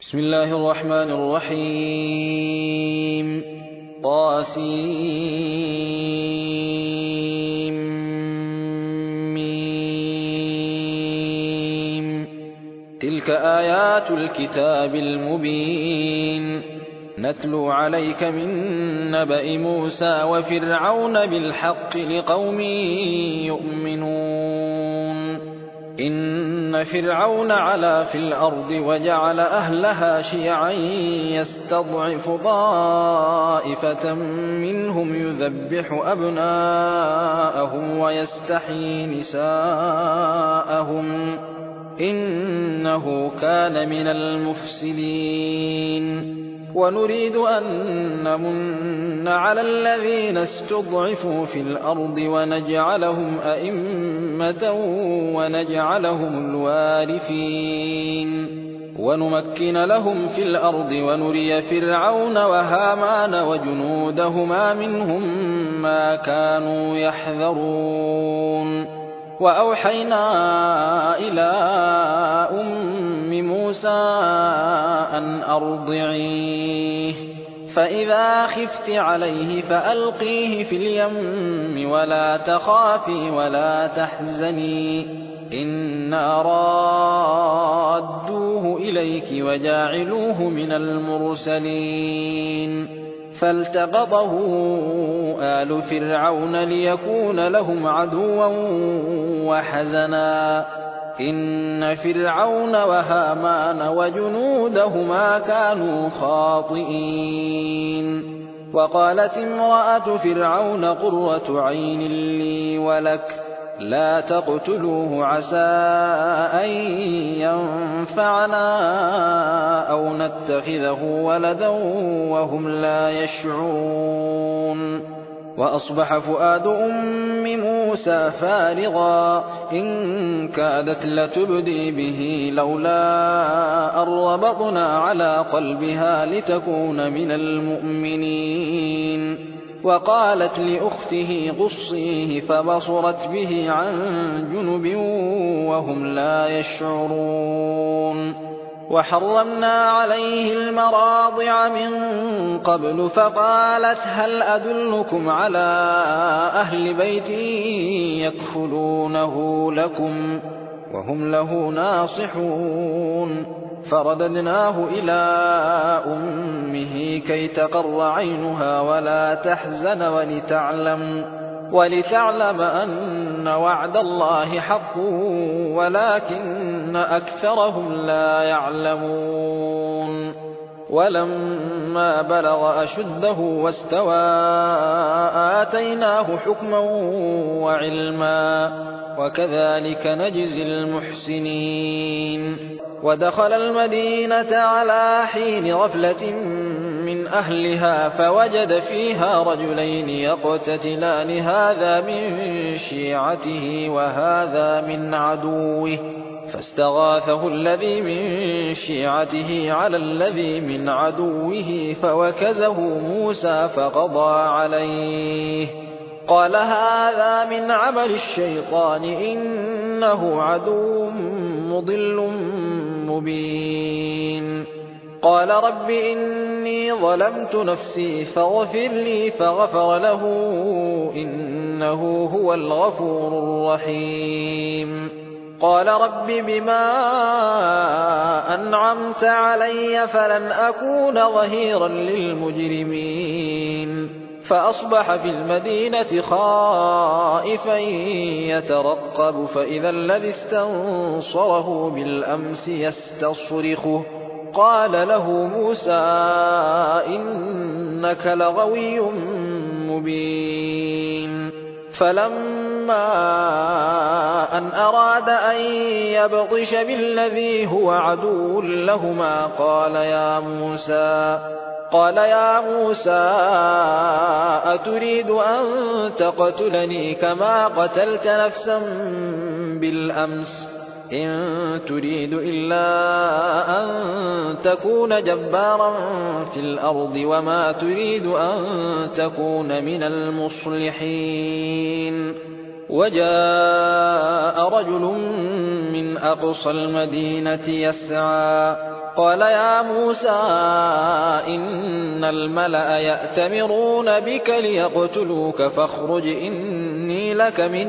بسم الله الرحمن الرحيم طاسيم تلك آيات الكتاب المبين نتلو عليك من نبأ موسى وفرعون بالحق لقوم يؤمنون إن فرعون علا في الأرض وجعل أهلها شيعا يستضعف طائفة منهم يذبح أبناءهم ويستحيي نساءهم إنه كان من المفسدين ونريد أن نمن على الذين استضعفوا في الأرض ونجعلهم أئمة ونجعلهم الوارثين ونمكن لهم في الأرض ونري فرعون وهامان وجنودهما منهم ما كانوا يحذرون وأوحينا إلى أم موسى أن أرضعيه فإذا خفت عليه فألقيه في اليم ولا تخافي ولا تحزني إنا رادوه إليك وجاعلوه من المرسلين فالتقطه آل فرعون ليكون لهم عدوا وحزنا إن فرعون وهامان وجنودهما كانوا خاطئين وقالت امرأة فرعون قرة عين لي ولك لا تقتلوه عسى أن ينفعنا أو نتخذه ولدا وهم لا يشعرون وأصبح فؤاد أم موسى فارغا إن كادت لتبدي به لولا أن ربطنا على قلبها لتكون من المؤمنين وقالت لأخته قصيه فبصرت به عن جنب وهم لا يشعرون وحرمنا عليه المراضع من قبل فقالت هل أدلكم على أهل بيت يكفلونه لكم وهم له ناصحون فرددناه إلى أمه كي تقر عينها ولا تحزن ولتعلم أن وعد الله حق ولكن أكثرهم لا يعلمون ولما بلغ أشده واستوى آتيناه حكما وعلما وكذلك نجزي المحسنين ودخل المدينة على حين غفلة من أهلها فوجد فيها رجلين يقتتلان هذا من شيعته وهذا من عدوه فاستغاثه الذي من شيعته على الذي من عدوه فوكزه موسى فقضى عليه قال هذا من عمل الشيطان إنه عدو مضل مبين قال رب إني ظلمت نفسي فاغفر لي فغفر له إنه هو الغفور الرحيم قال رب بما أنعمت علي فلن أكون ظهيرا للمجرمين فأصبح في المدينة خائفا يترقب فإذا الذي استنصره بالأمس يستصرخه قال له موسى إنك لغوي مبين فلما أن أراد أن يبطش بالذي هو عدو لهما قال يا موسى أتريد أن تقتلني كما قتلت نفسا بالأمس إن تريد إلا أن تكون جبارا في الأرض وما تريد أن تكون من المصلحين وجاء رجل من أقصى المدينة يسعى قال يا موسى إن الملأ يأتمرون بك ليقتلوك فاخرج إني لك من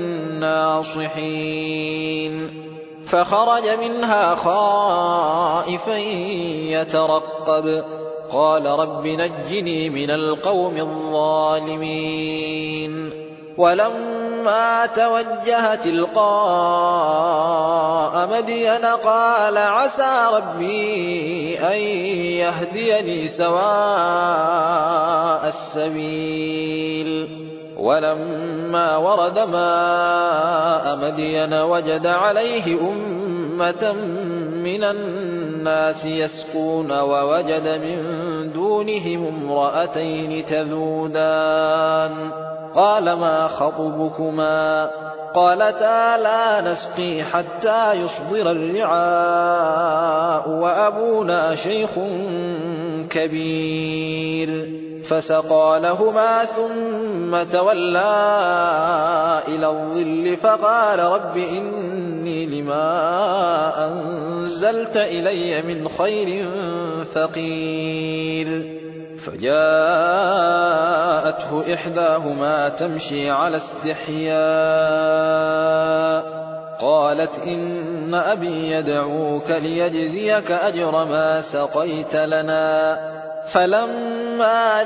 الناصحين. فخرج منها خائفا يترقب قال رب نجني من القوم الظالمين. ولما توجه تلقاء مدين قال عسى ربي أن يهديني سواء السبيل. ولما ورد ماء مدين وجد عليه أمة من الناس يسقون ووجد من دونهم امرأتين تذودان قال ما خطبكما قالتا لا نسقي حتى يصدر الرعاء وأبونا شيخ كبير. فسقى لهما ثم تولى إلى الظل فقال رب إني لما أنزلت إلي من خير فقير. فجاءته إحداهما تمشي على استحياء قالت إن أبي يدعوك ليجزيك أجر ما سقيت لنا. فلما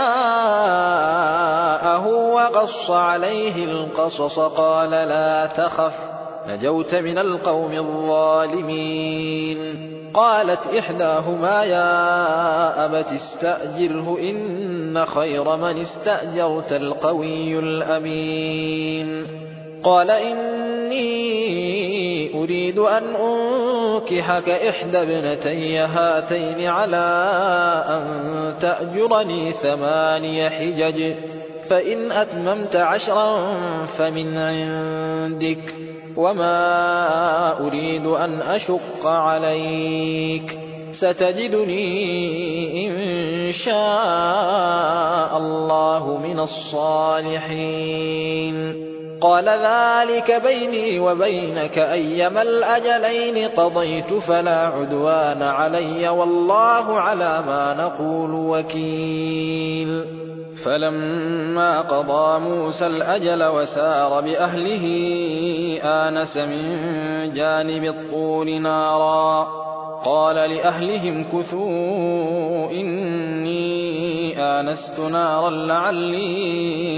جاءه وقص عليه القصص قال لا تخف نجوت من القوم الظالمين. قالت إحداهما يا أبت استأجره إن خير من استأجرت القوي الأمين. قال إني أريد أن أنكحك إحدى ابنتي هاتين على أن تأجرني 8 حجج فإن أتممت 10 فمن عندك وما أريد أن أشق عليك ستجدني إن شاء الله من الصالحين. قال ذلك بيني وبينك أيما الأجلين قضيت فلا عدوان علي والله على ما نقول وكيل. فلما قضى موسى الأجل وسار بأهله آنس من جانب الطور نارا قال لأهلهم كثوا إني آنست نارا لعلي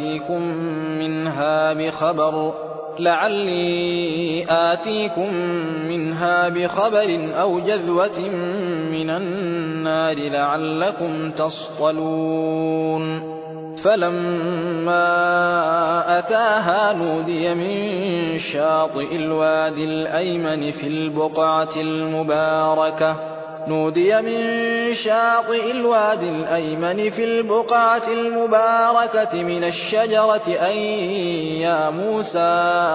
آتيكم منها بخبر أو جذوة من النار لعلكم تصطلون. فلما أتاها نودي من شاطئ الوادي الأيمن في البقعة المباركة من الشجرة أن يا موسى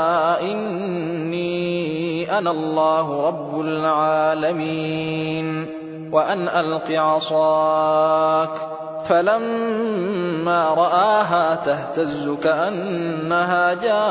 إني أنا الله رب العالمين وأن ألق عصاك. فلما رآها تهتز كأنها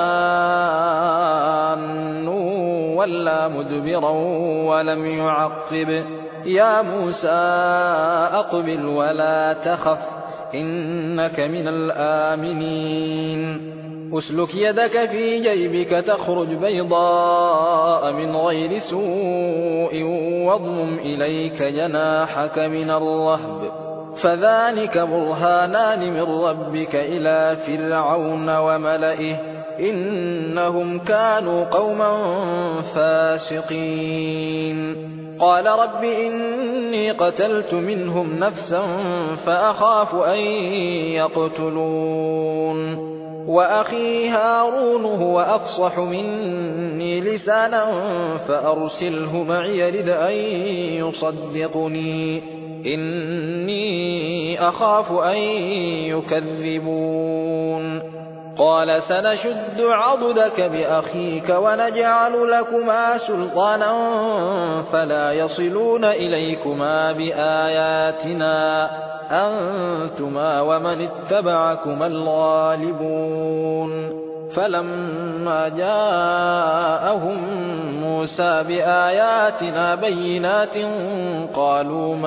جان ولى مدبرا ولم يعقب. يا موسى أقبل ولا تخف إنك من الآمنين. أسلك يدك في جيبك تخرج بيضاء من غير سوء واضمم إليك جناحك من الرهب فذلك برهانان من ربك إلى فرعون وملئه إنهم كانوا قوما فاسقين. قال رب إني قتلت منهم نفسا فأخاف أن يقتلون وأخي هارون هو أفصح مني لسانا فأرسله معي يرد أن يصدقني إني أخاف أن يكذبون. قال سنشد عضدك بأخيك ونجعل لكما سلطانا فلا يصلون إليكما بآياتنا أنتما ومن اتبعكما الغالبون. فلما جاءهم موسى بآياتنا بينات قالوا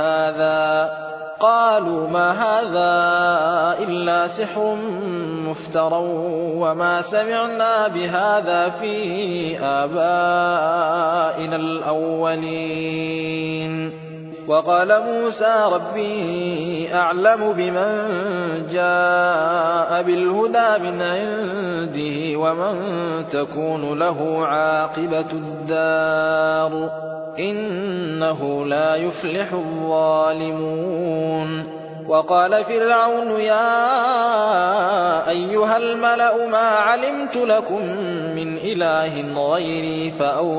ما هذا إلا سحر مفترى وما سمعنا بهذا في آبائنا الأولين. وقال موسى ربي أعلم بمن جاء بالهدى من عنده ومن تكون له عاقبة الدار إنه لا يفلح الظالمون. وقال فرعون يا أيها الملأ ما علمت لكم من إله غيري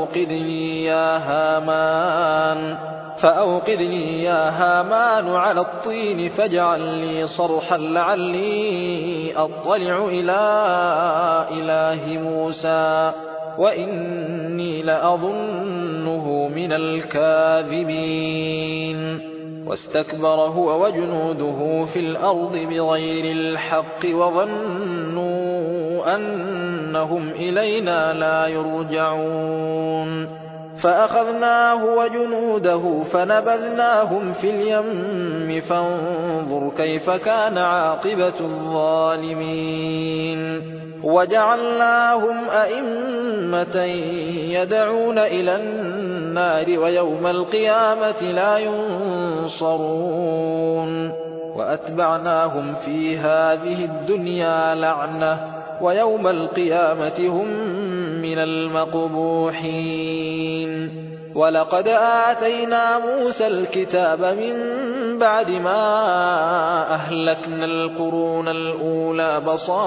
فأوقذني يا هامان على الطين فاجعل لي صرحا لعلي أطلع إلى إله موسى وإني لأظنه من الكاذبين. واستكبر هو وجنوده في الأرض بغير الحق وظنوا أنهم إلينا لا يرجعون. فأخذناه وجنوده فنبذناهم في اليم فانظر كيف كان عاقبة الظالمين. وجعلناهم أئمة يدعون إلى النار ويوم القيامة لا ينصرون. وأتبعناهم في هذه الدنيا لعنة ويوم القيامة هم من المقبوحين. ولقد آتينا موسى الكتاب من بعد ما أهلكنا القرون الأولى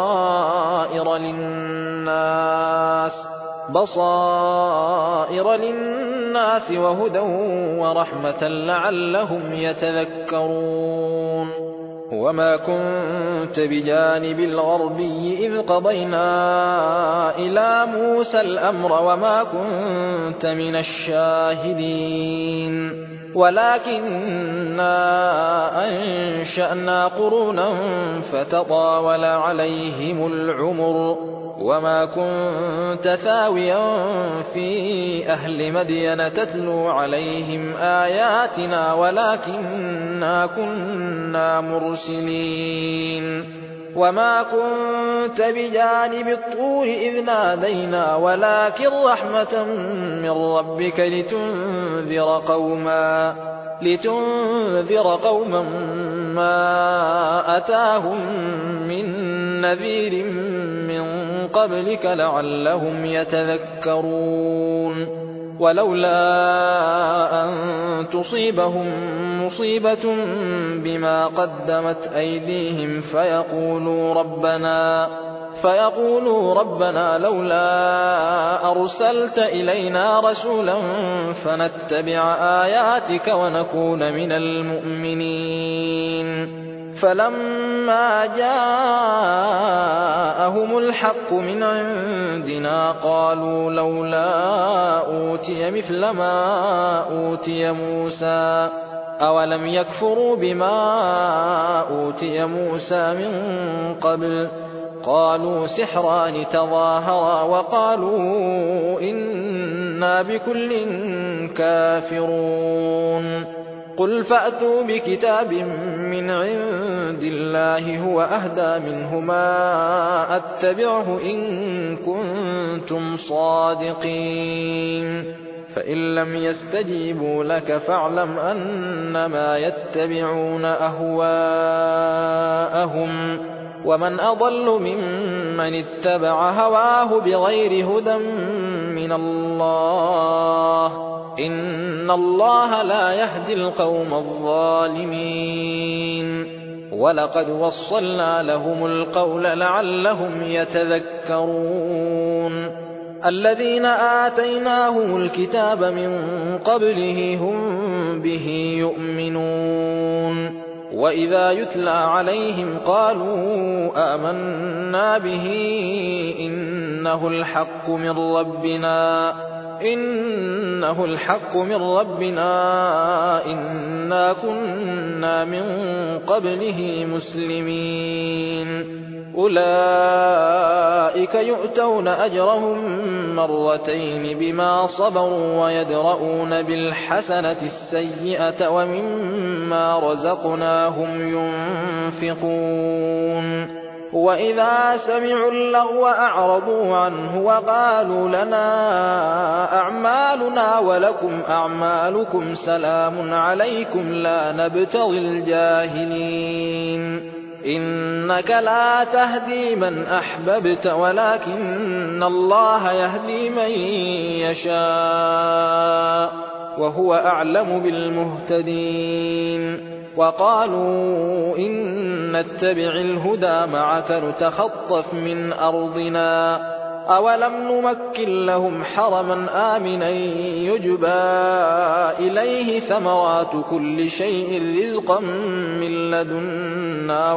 بصائر للناس وهدى ورحمة لعلهم يتذكرون. وما كنت بجانب الغربي إذ قضينا إلى موسى الأمر وما كنت من الشاهدين ولكننا أنشأنا قرونا فتطاول عليهم العمر وما كنت ثاويا في أهل مدين تتلو عليهم آياتنا ولكننا كنا مرسلين. وما كنت بجانب الطور إذ نادينا ولكن رحمة من ربك لتنذر قوما ما أتاهم من نذير من قبلك لعلهم يتذكرون. ولولا أن تصيبهم مصيبة بما قدمت أيديهم فيقولوا ربنا لولا أرسلت إلينا رسولا فنتبع آياتك ونكون من المؤمنين. فلما جاءهم الحق من عندنا قالوا لولا أوتي مثل ما أوتي موسى أولم يكفروا بما أوتي موسى من قبل قالوا سحران تظاهرا وقالوا إنا بكل كافرون. قل فأتوا بكتاب من عند الله هو أهدى منهما أتبعه إن كنتم صادقين. فإن لم يستجيبوا لك فاعلم أنما يتبعون أهواءهم ومن أضل ممن اتبع هواه بغير هدى من الله إن الله لا يهدي القوم الظالمين. ولقد وصلنا لهم القول لعلهم يتذكرون. الذين آتيناهم الكتاب من قبله هم به يؤمنون وإذا يتلى عليهم قالوا آمنا به إنه الحق من ربنا إنا كنا من قبله مسلمين. أولئك يؤتون أجرهم مرتين بما صبروا ويدرؤون بالحسنة السيئة ومما رزقناهم ينفقون وإذا سمعوا اللغو أعرضوا عنه وقالوا لنا أعمالنا ولكم أعمالكم سلام عليكم لا نبتغي الجاهلين إنك لا تهدي من أحببت ولكن الله يهدي من يشاء وهو أعلم بالمهتدين وقالوا إن نتبع الهدى معك نتخطف من أرضنا أولم نمكن لهم حرما آمنا يجبى إليه ثمرات كل شيء رزقا من لدنا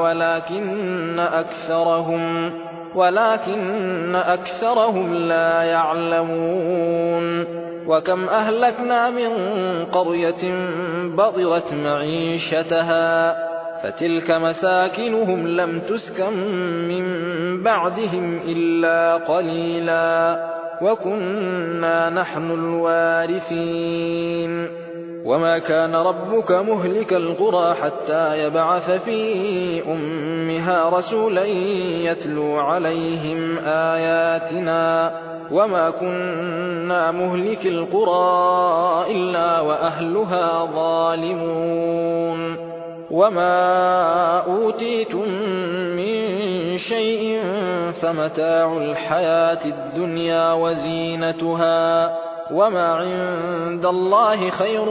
ولكن أكثرهم لا يعلمون وكم أهلكنا من قرية بطرت معيشتها فتلك مساكنهم لم تسكن من بعدهم إلا قليلا وكنا نحن الوارثين وما كان ربك مهلك القرى حتى يبعث في أمها رسولا يتلو عليهم آياتنا وما كنا مهلك القرى إلا وأهلها ظالمون وما أوتيتم من شيء فمتاع الحياة الدنيا وزينتها وما عند الله خير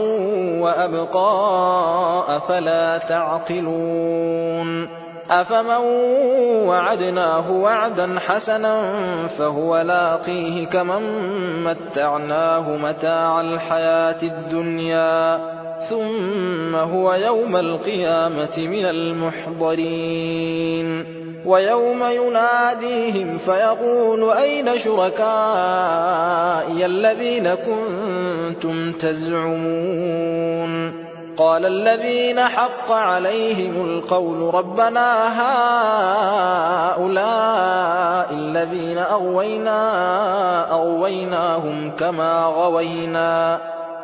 وأبقى أفلا تعقلون أفمن وعدناه وعدا حسنا فهو لاقيه كمن متعناه متاع الحياة الدنيا ثم هو يوم القيامة من المحضرين ويوم يناديهم فيقول أين شركائي الذين كنتم تزعمون قال الذين حق عليهم القول ربنا هؤلاء الذين أغويناهم كما غوينا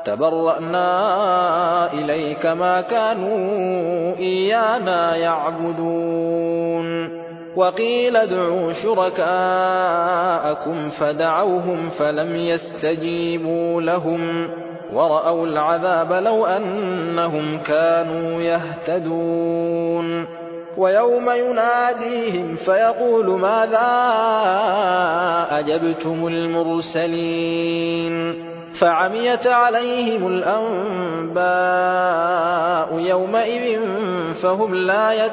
تبرأنا إليك ما كانوا إيانا يعبدون وقيل ادعوا شركاءكم فدعوهم فلم يستجيبوا لهم ورأوا العذاب لو أنهم كانوا يهتدون ويوم يناديهم فيقول ماذا أجبتم المرسلين فعميت عليهم الأنباء يومئذ فهم لا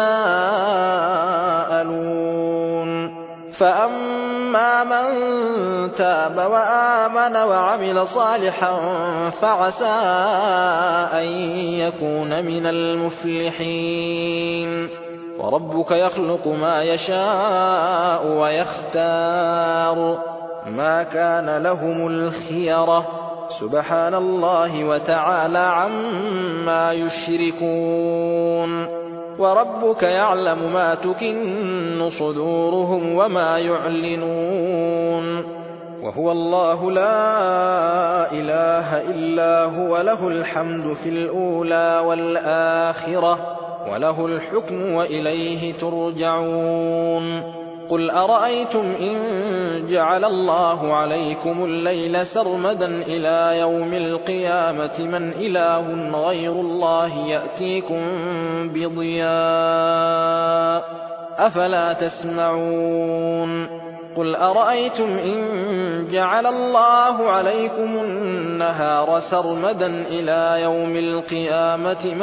يتساءلون فأما من تاب وآمن وعمل صالحا فعسى أن يكون من المفلحين وربك يخلق ما يشاء ويختار ما كان لهم الخيرة سبحان الله وتعالى عما يشركون وربك يعلم ما تكن صدورهم وما يعلنون وهو الله لا إله إلا هو له الحمد في الأولى والآخرة وله الحكم وإليه ترجعون قل أرأيتم إن جعل الله عليكم الليل سرمدا إلى يوم القيامة من إله غير الله يأتيكم بضياء أفلا تسمعون قل أرأيتم إن جعل الله عليكم النهار سرمدا إلى يوم القيامة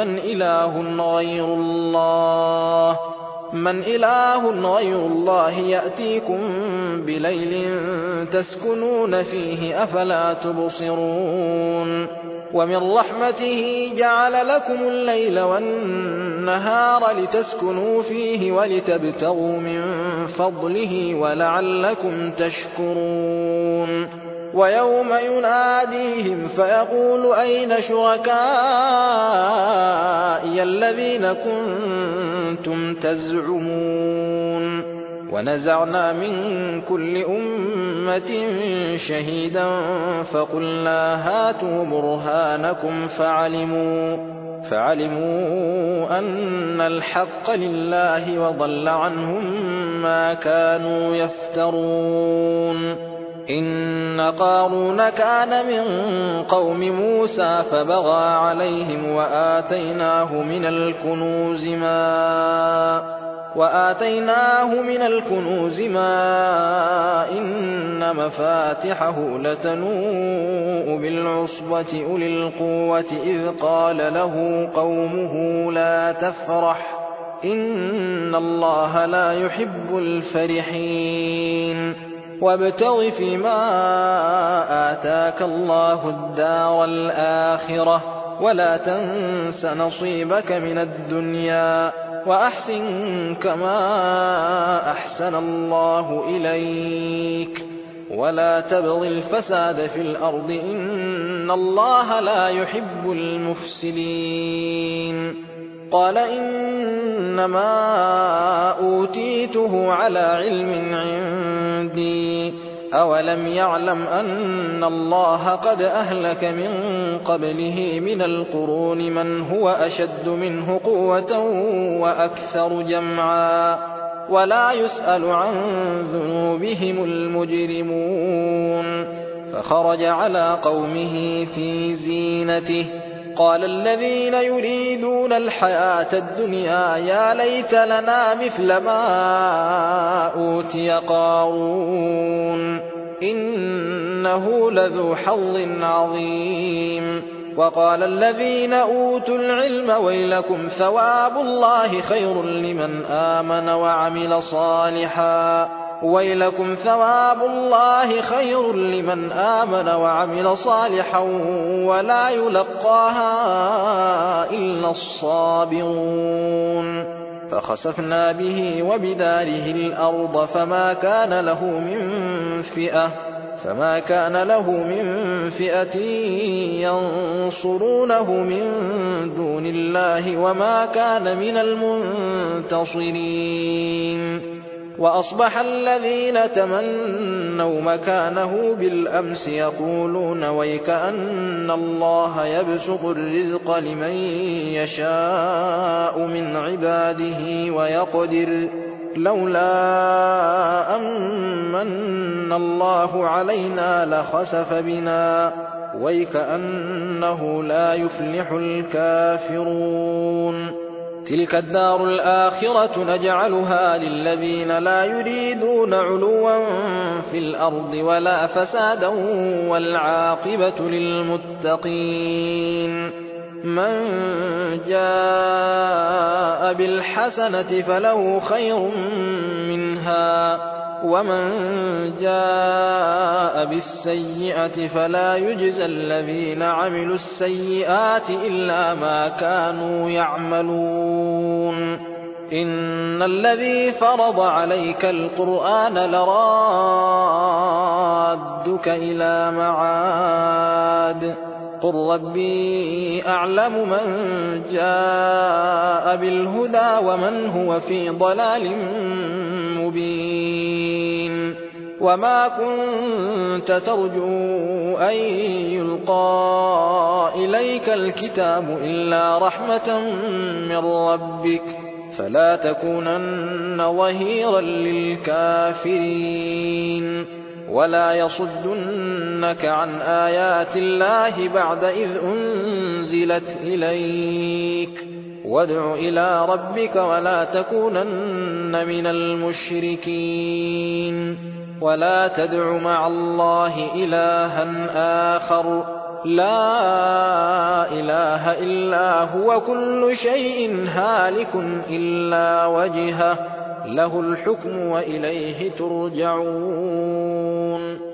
من إله غير الله يأتيكم بليل تسكنون فيه أفلا تبصرون ومن رحمته جعل لكم الليل والنهار لتسكنوا فيه ولتبتغوا من فضله ولعلكم تشكرون ويوم يناديهم فيقول أين شركائي الذين كنتم تزعمون ونزعنا من كل أمة شهيدا فقلنا هاتوا برهانكم فعلموا أن الحق لله وضل عنهم ما كانوا يفترون. إن قارون كان من قوم موسى فبغى عليهم وآتيناه من الكنوز ما إن مفاتحه لتنوء بالعصبة أولي القوة إذ قال له قومه لا تفرح إن الله لا يحب الفرحين. وابتغ فيما آتاك الله الدار الآخرة ولا تنس نصيبك من الدنيا وأحسن كما أحسن الله إليك ولا تبغ الفساد في الأرض إن الله لا يحب المفسدين. قال إنما أوتيته على علم عندي أولم يعلم أن الله قد أهلك من قبله من القرون من هو أشد منه قوة وأكثر جمعا ولا يسأل عن ذنوبهم المجرمون. فخرج على قومه في زينته قال الذين يريدون الحياة الدنيا يا ليت لنا مثل ما أوتي قارون إنه لذو حظ عظيم. وقال الذين أوتوا العلم ويلكم ثواب الله خير لمن آمن وعمل صالحا ولا يلقاها إلا الصابرون. فخسفنا به وبداره الأرض فما كان له من فئة ينصرونه من دون الله وما كان من المنتصرين. وأصبح الذين تمنوا مكانه بالأمس يقولون ويكأن الله يبسط الرزق لمن يشاء من عباده ويقدر لولا أمن الله علينا لخسف بنا ويكأنه لا يفلح الكافرون. تلك الدار الآخرة نجعلها للذين لا يريدون علوا في الأرض ولا فسادا والعاقبة للمتقين. من جاء بالحسنة فله خير منها ومن جاء بالسيئة فلا يجزى الذين عملوا السيئات إلا ما كانوا يعملون. إن الذي فرض عليك القرآن لرادك إلى معاد قل ربي أعلم من جاء بالهدى ومن هو في ضلال مبين. وما كنت ترجو أن يلقى إليك الكتاب إلا رحمة من ربك فلا تكونن ظهيرا للكافرين. ولا يصدنك عن آيات الله بعد إذ أنزلت إليك وادع إلى ربك ولا تكونن من المشركين. ولا تدع مع الله إلها آخر لا إله إلا هو كل شيء هالك إلا وجهه له الحكم وإليه ترجعون.